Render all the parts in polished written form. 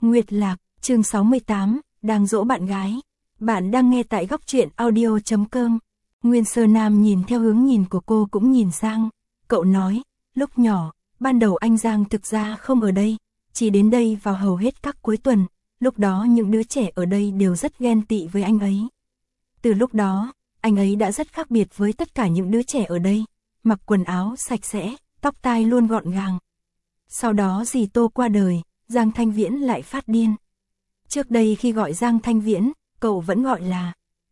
Nguyệt Lạc, chương 68, đang dỗ bạn gái. Bạn đang nghe tại góc truyện audio.com. Nguyên Sơ Nam nhìn theo hướng nhìn của cô cũng nhìn sang. Cậu nói, lúc nhỏ, ban đầu anh Giang thực ra không ở đây, chỉ đến đây vào hầu hết các cuối tuần. Lúc đó những đứa trẻ ở đây đều rất ghen tị với anh ấy. Từ lúc đó, anh ấy đã rất khác biệt với tất cả những đứa trẻ ở đây. Mặc quần áo sạch sẽ, tóc tai luôn gọn gàng. Sau đó dì Tô qua đời, Giang Thanh Viễn lại phát điên. Trước đây khi gọi Giang Thanh Viễn, cậu vẫn gọi là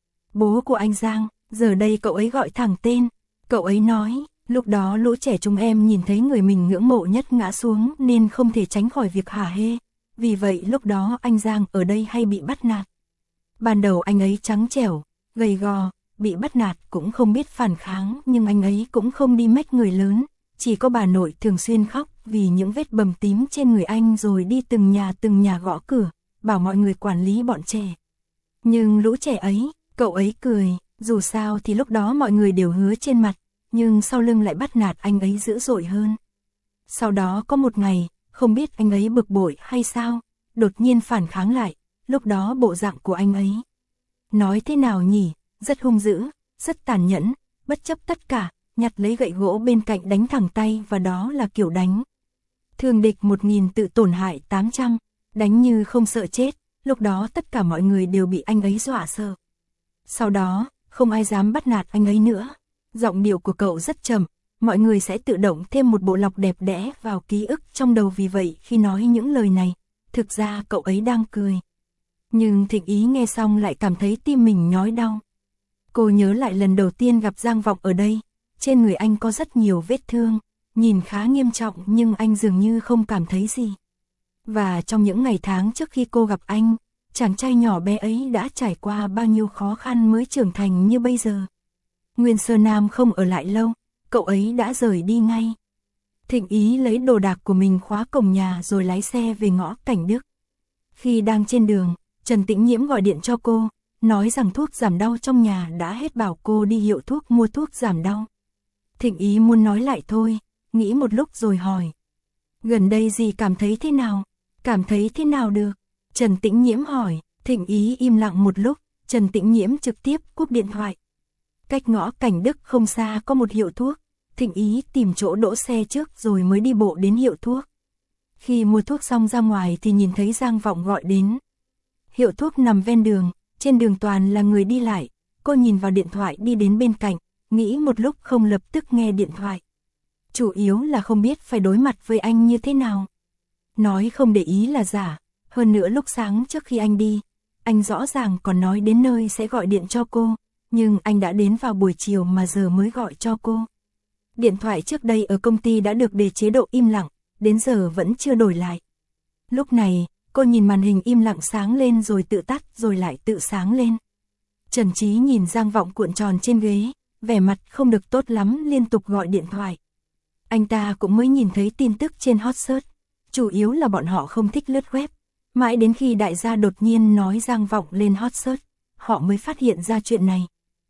bố của anh Giang, giờ đây cậu ấy gọi thẳng tên. Cậu ấy nói, lúc đó lũ trẻ chúng em nhìn thấy người mình ngưỡng mộ nhất ngã xuống nên không thể tránh khỏi việc hả hê. Vì vậy lúc đó anh Giang ở đây hay bị bắt nạt. Ban đầu anh ấy trắng trẻo, gầy gò, bị bắt nạt cũng không biết phản kháng, nhưng anh ấy cũng không đi mách người lớn. Chỉ có bà nội thường xuyên khóc vì những vết bầm tím trên người anh, rồi đi từng nhà gõ cửa, bảo mọi người quản lý bọn trẻ. Nhưng lũ trẻ ấy, cậu ấy cười, dù sao thì lúc đó mọi người đều hứa trên mặt, nhưng sau lưng lại bắt nạt anh ấy dữ dội hơn. Sau đó có một ngày, không biết anh ấy bực bội hay sao, đột nhiên phản kháng lại, lúc đó bộ dạng của anh ấy. Nói thế nào nhỉ, rất hung dữ, rất tàn nhẫn, bất chấp tất cả, nhặt lấy gậy gỗ bên cạnh đánh thẳng tay, và đó là kiểu đánh. Thương địch 1000 tự tổn hại 800, đánh như không sợ chết, lúc đó tất cả mọi người đều bị anh ấy dọa sợ. Sau đó, không ai dám bắt nạt anh ấy nữa. Giọng điệu của cậu rất trầm, mọi người sẽ tự động thêm một bộ lọc đẹp đẽ vào ký ức trong đầu, vì vậy khi nói những lời này, thực ra cậu ấy đang cười. Nhưng Thịnh Ý nghe xong lại cảm thấy tim mình nhói đau. Cô nhớ lại lần đầu tiên gặp Giang Vọng ở đây, trên người anh có rất nhiều vết thương, nhìn khá nghiêm trọng nhưng anh dường như không cảm thấy gì. Và trong những ngày tháng trước khi cô gặp anh, chàng trai nhỏ bé ấy đã trải qua bao nhiêu khó khăn mới trưởng thành như bây giờ. Nguyên Sơ Nam không ở lại lâu, cậu ấy đã rời đi ngay. Thịnh Ý lấy đồ đạc của mình khóa cổng nhà rồi lái xe về ngõ Cảnh Đức. Khi đang trên đường, Trần Tĩnh Nhiễm gọi điện cho cô, nói rằng thuốc giảm đau trong nhà đã hết, bảo cô đi hiệu thuốc mua thuốc giảm đau. Thịnh Ý muốn nói lại thôi, nghĩ một lúc rồi hỏi. Gần đây dì cảm thấy thế nào? Cảm thấy thế nào được? Trần Tĩnh Nhiễm hỏi. Thịnh Ý im lặng một lúc, Trần Tĩnh Nhiễm trực tiếp cúp điện thoại. Cách ngõ Cảnh Đức không xa có một hiệu thuốc, Thịnh Ý tìm chỗ đỗ xe trước rồi mới đi bộ đến hiệu thuốc. Khi mua thuốc xong ra ngoài thì nhìn thấy Giang Vọng gọi đến. Hiệu thuốc nằm ven đường, trên đường toàn là người đi lại, cô nhìn vào điện thoại đi đến bên cạnh, nghĩ một lúc không lập tức nghe điện thoại. Chủ yếu là không biết phải đối mặt với anh như thế nào. Nói không để ý là giả, hơn nữa lúc sáng trước khi anh đi, anh rõ ràng còn nói đến nơi sẽ gọi điện cho cô, nhưng anh đã đến vào buổi chiều mà giờ mới gọi cho cô. Điện thoại trước đây ở công ty đã được để chế độ im lặng, đến giờ vẫn chưa đổi lại. Lúc này, cô nhìn màn hình im lặng sáng lên rồi tự tắt rồi lại tự sáng lên. Trần Trí nhìn Giang Vọng cuộn tròn trên ghế, vẻ mặt không được tốt lắm, liên tục gọi điện thoại. Anh ta cũng mới nhìn thấy tin tức trên hot search, chủ yếu là bọn họ không thích lướt web. Mãi đến khi đại gia đột nhiên nói Giang Vọng lên hot search, họ mới phát hiện ra chuyện này.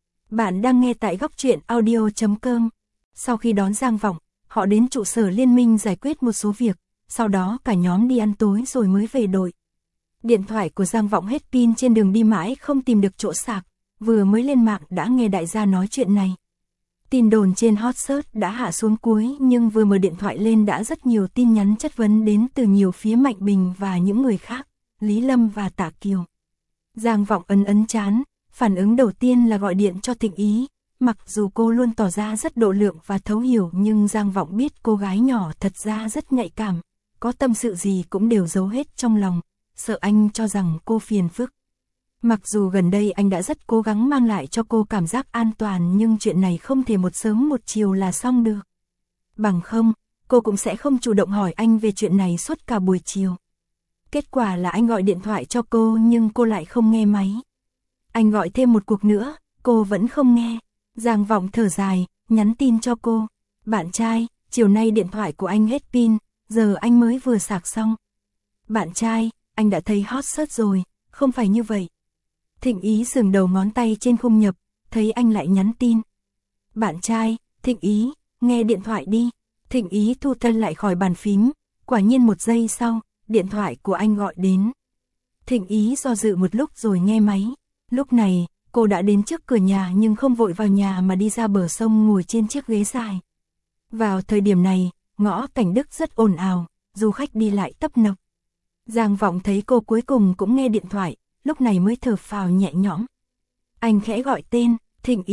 Bạn đang nghe tại góc truyện audio.com. Sau khi đón Giang Vọng, họ đến trụ sở liên minh giải quyết một số việc, sau đó cả nhóm đi ăn tối rồi mới về đội. Điện thoại của Giang Vọng hết pin trên đường đi mãi không tìm được chỗ sạc, vừa mới lên mạng đã nghe đại gia nói chuyện này. Tin đồn trên hot search đã hạ xuống cuối, nhưng vừa mở điện thoại lên đã rất nhiều tin nhắn chất vấn đến từ nhiều phía Mạnh Bình và những người khác, Lý Lâm và Tạ Kiều. Giang Vọng ấn chán, phản ứng đầu tiên là gọi điện cho Thịnh Ý. Mặc dù cô luôn tỏ ra rất độ lượng và thấu hiểu, nhưng Giang Vọng biết cô gái nhỏ thật ra rất nhạy cảm, có tâm sự gì cũng đều giấu hết trong lòng, sợ anh cho rằng cô phiền phức. Mặc dù gần đây anh đã rất cố gắng mang lại cho cô cảm giác an toàn, nhưng chuyện này không thể một sớm một chiều là xong được. Bằng không, cô cũng sẽ không chủ động hỏi anh về chuyện này suốt cả buổi chiều. Kết quả là anh gọi điện thoại cho cô nhưng cô lại không nghe máy. Anh gọi thêm một cuộc nữa, cô vẫn không nghe. Giang Vọng thở dài, nhắn tin cho cô. Bạn trai, chiều nay điện thoại của anh hết pin, giờ anh mới vừa sạc xong. Bạn trai, anh đã thấy hot search rồi, không phải như vậy. Thịnh Ý dừng đầu ngón tay trên khung nhập, thấy anh lại nhắn tin. Bạn trai, Thịnh Ý, nghe điện thoại đi. Thịnh Ý thu thân lại khỏi bàn phím, quả nhiên một giây sau, điện thoại của anh gọi đến. Thịnh Ý do dự một lúc rồi nghe máy. Lúc này, cô đã đến trước cửa nhà nhưng không vội vào nhà mà đi ra bờ sông ngồi trên chiếc ghế dài. Vào thời điểm này, ngõ Cảnh Đức rất ồn ào, du khách đi lại tấp nập. Giang Vọng thấy cô cuối cùng cũng nghe điện thoại, lúc này mới thở phào nhẹ nhõm. Anh khẽ gọi tên, Thịnh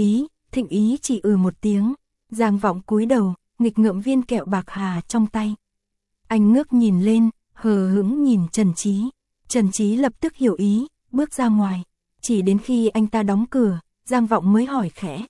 Ý chỉ một tiếng. Giang Vọng cúi đầu, nghịch ngợm viên kẹo bạc hà trong tay. Anh ngước nhìn lên, hờ hững nhìn Trần Chí. Trần Chí lập tức hiểu ý, bước ra ngoài. Chỉ đến khi anh ta đóng cửa, Giang Vọng mới hỏi khẽ.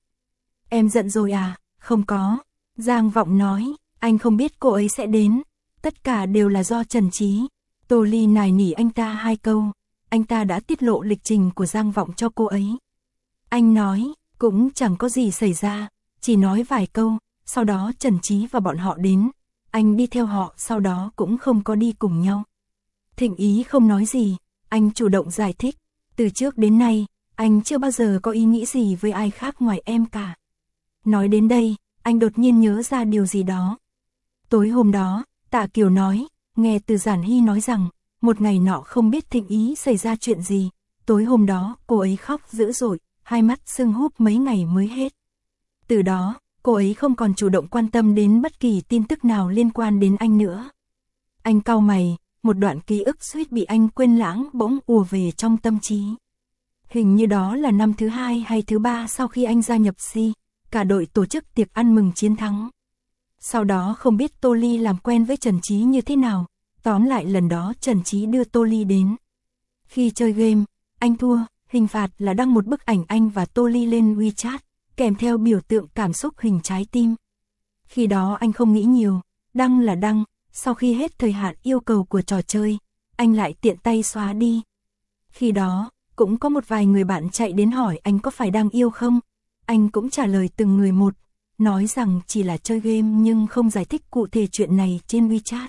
Em giận rồi à? Không có. Giang Vọng nói, anh không biết cô ấy sẽ đến. Tất cả đều là do Trần Chí. Tô Ly nài nỉ anh ta 2 câu. Anh ta đã tiết lộ lịch trình của Giang Vọng cho cô ấy. Anh nói, cũng chẳng có gì xảy ra, chỉ nói vài câu, sau đó Trần Chí và bọn họ đến. Anh đi theo họ, sau đó cũng không có đi cùng nhau. Thịnh Ý không nói gì, anh chủ động giải thích. Từ trước đến nay, anh chưa bao giờ có ý nghĩ gì với ai khác ngoài em cả. Nói đến đây, anh đột nhiên nhớ ra điều gì đó. Tối hôm đó, Tạ Kiều nói, nghe từ Giản Hy nói rằng, một ngày nọ không biết Thịnh Ý xảy ra chuyện gì. Tối hôm đó, cô ấy khóc dữ dội, hai mắt sưng húp mấy ngày mới hết. Từ đó, cô ấy không còn chủ động quan tâm đến bất kỳ tin tức nào liên quan đến anh nữa. Anh cau mày, một đoạn ký ức suýt bị anh quên lãng bỗng ùa về trong tâm trí. Hình như đó là năm thứ 2 hay thứ 3 sau khi anh gia nhập Si, cả đội tổ chức tiệc ăn mừng chiến thắng. Sau đó không biết Tô Ly làm quen với Trần Chí như thế nào, tóm lại lần đó Trần Chí đưa Tô Ly đến. Khi chơi game, anh thua, hình phạt là đăng một bức ảnh anh và Tô Ly lên WeChat, kèm theo biểu tượng cảm xúc hình trái tim. Khi đó anh không nghĩ nhiều, đăng là đăng, sau khi hết thời hạn yêu cầu của trò chơi, anh lại tiện tay xóa đi. Khi đó, cũng có một vài người bạn chạy đến hỏi anh có phải đang yêu không? Anh cũng trả lời từng người một, nói rằng chỉ là chơi game nhưng không giải thích cụ thể chuyện này trên WeChat.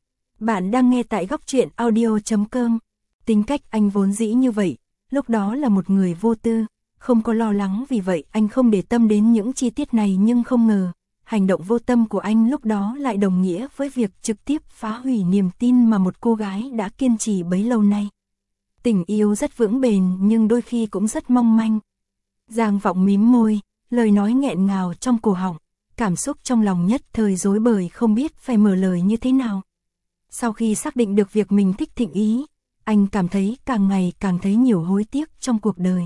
Bạn đang nghe tại góc truyện audio.com. Tính cách anh vốn dĩ như vậy, lúc đó là một người vô tư, không có lo lắng, vì vậy anh không để tâm đến những chi tiết này, nhưng không ngờ, hành động vô tâm của anh lúc đó lại đồng nghĩa với việc trực tiếp phá hủy niềm tin mà một cô gái đã kiên trì bấy lâu nay. Tình yêu rất vững bền nhưng đôi khi cũng rất mong manh. Giang Vọng mím môi, lời nói nghẹn ngào trong cổ họng, cảm xúc trong lòng nhất thời rối bời không biết phải mở lời như thế nào. Sau khi xác định được việc mình thích Thịnh Ý, anh cảm thấy càng ngày càng thấy nhiều hối tiếc trong cuộc đời.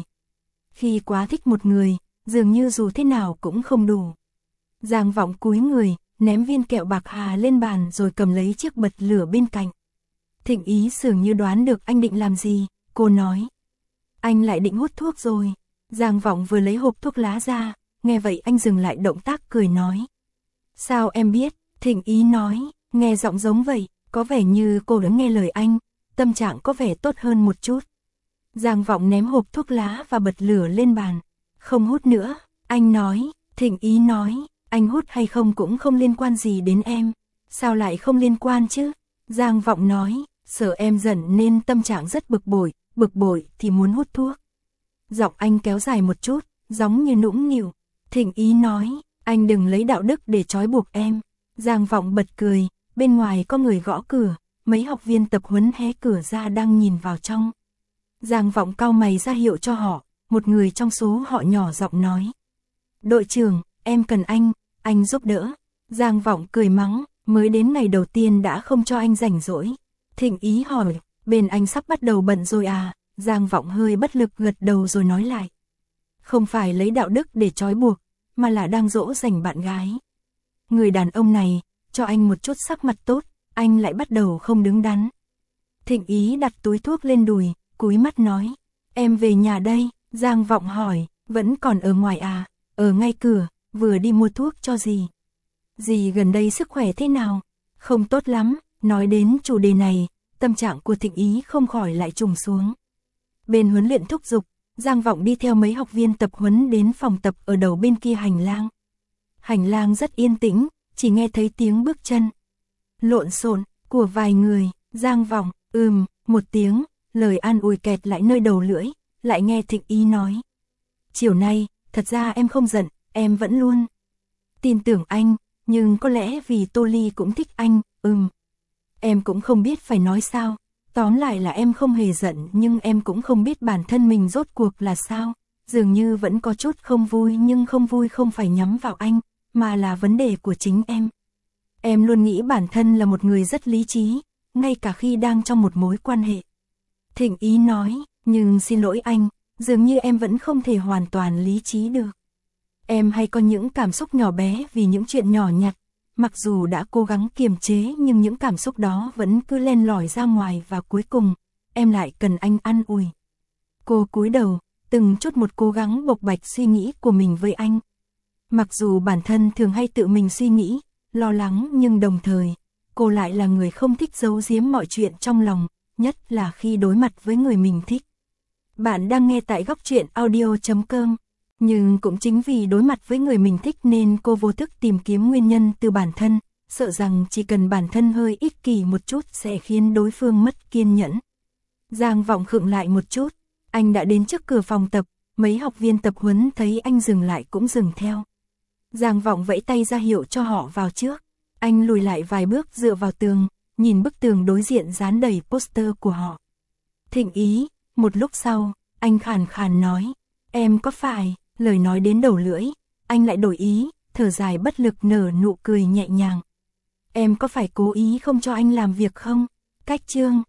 Khi quá thích một người, dường như dù thế nào cũng không đủ. Giang Vọng cúi người, ném viên kẹo bạc hà lên bàn rồi cầm lấy chiếc bật lửa bên cạnh. Thịnh Ý dường như đoán được anh định làm gì, cô nói. Anh lại định hút thuốc rồi. Giang Vọng vừa lấy hộp thuốc lá ra, nghe vậy anh dừng lại động tác cười nói. Sao em biết? Thịnh Ý nói, nghe giọng giống vậy, có vẻ như cô đã nghe lời anh, tâm trạng có vẻ tốt hơn một chút. Giang Vọng ném hộp thuốc lá và bật lửa lên bàn. Không hút nữa, anh nói. Thịnh Ý nói, anh hút hay không cũng không liên quan gì đến em. Sao lại không liên quan chứ? Giang Vọng nói, sợ em giận nên tâm trạng rất bực bội thì muốn hút thuốc. Giọng anh kéo dài một chút, giống như nũng nịu. Thịnh Ý nói, anh đừng lấy đạo đức để trói buộc em. Giang Vọng bật cười, bên ngoài có người gõ cửa, mấy học viên tập huấn hé cửa ra đang nhìn vào trong. Giang Vọng cau mày ra hiệu cho họ, một người trong số họ nhỏ giọng nói. Đội trưởng, em cần anh giúp đỡ. Giang Vọng cười mắng, mới đến ngày đầu tiên đã không cho anh rảnh rỗi. Thịnh Ý hỏi, bên anh sắp bắt đầu bận rồi à? Giang Vọng hơi bất lực gật đầu rồi nói lại. Không phải lấy đạo đức để trói buộc, mà là đang dỗ dành bạn gái. Người đàn ông này, cho anh một chút sắc mặt tốt, anh lại bắt đầu không đứng đắn. Thịnh Ý đặt túi thuốc lên đùi, cúi mắt nói. Em về nhà đây. Giang Vọng hỏi, vẫn còn ở ngoài à? Ở ngay cửa, vừa đi mua thuốc cho dì. Dì gần đây sức khỏe thế nào? Không tốt lắm. Nói đến chủ đề này, tâm trạng của Thịnh Ý không khỏi lại trùng xuống. Bên huấn luyện thúc giục, Giang Vọng đi theo mấy học viên tập huấn đến phòng tập ở đầu bên kia hành lang. Hành lang rất yên tĩnh, chỉ nghe thấy tiếng bước chân lộn xộn của vài người. Giang Vọng, một tiếng, lời an ủi kẹt lại nơi đầu lưỡi, lại nghe Thịnh Ý nói. Chiều nay, thật ra em không giận, em vẫn luôn tin tưởng anh, nhưng có lẽ vì Tô Ly cũng thích anh, Em cũng không biết phải nói sao. Tóm lại là em không hề giận, nhưng em cũng không biết bản thân mình rốt cuộc là sao. Dường như vẫn có chút không vui, nhưng không vui không phải nhắm vào anh, mà là vấn đề của chính em. Em luôn nghĩ bản thân là một người rất lý trí, ngay cả khi đang trong một mối quan hệ. Thịnh Ý nói, nhưng xin lỗi anh, dường như em vẫn không thể hoàn toàn lý trí được. Em hay có những cảm xúc nhỏ bé vì những chuyện nhỏ nhặt, mặc dù đã cố gắng kiềm chế nhưng những cảm xúc đó vẫn cứ len lỏi ra ngoài và cuối cùng, em lại cần anh an ủi. Cô cúi đầu, từng chút một cố gắng bộc bạch suy nghĩ của mình với anh. Mặc dù bản thân thường hay tự mình suy nghĩ, lo lắng nhưng đồng thời, cô lại là người không thích giấu giếm mọi chuyện trong lòng, nhất là khi đối mặt với người mình thích. Bạn đang nghe tại Góc Truyện Audio.com. Nhưng cũng chính vì đối mặt với người mình thích nên cô vô thức tìm kiếm nguyên nhân từ bản thân, sợ rằng chỉ cần bản thân hơi ích kỷ một chút sẽ khiến đối phương mất kiên nhẫn. Giang Vọng khựng lại một chút, anh đã đến trước cửa phòng tập, mấy học viên tập huấn thấy anh dừng lại cũng dừng theo. Giang Vọng vẫy tay ra hiệu cho họ vào trước, anh lùi lại vài bước dựa vào tường, nhìn bức tường đối diện dán đầy poster của họ. Thịnh Ý, một lúc sau, anh khàn khàn nói, em có phải... Lời nói đến đầu lưỡi, anh lại đổi ý, thở dài bất lực nở nụ cười nhẹ nhàng. Em có phải cố ý không cho anh làm việc không? Cách chương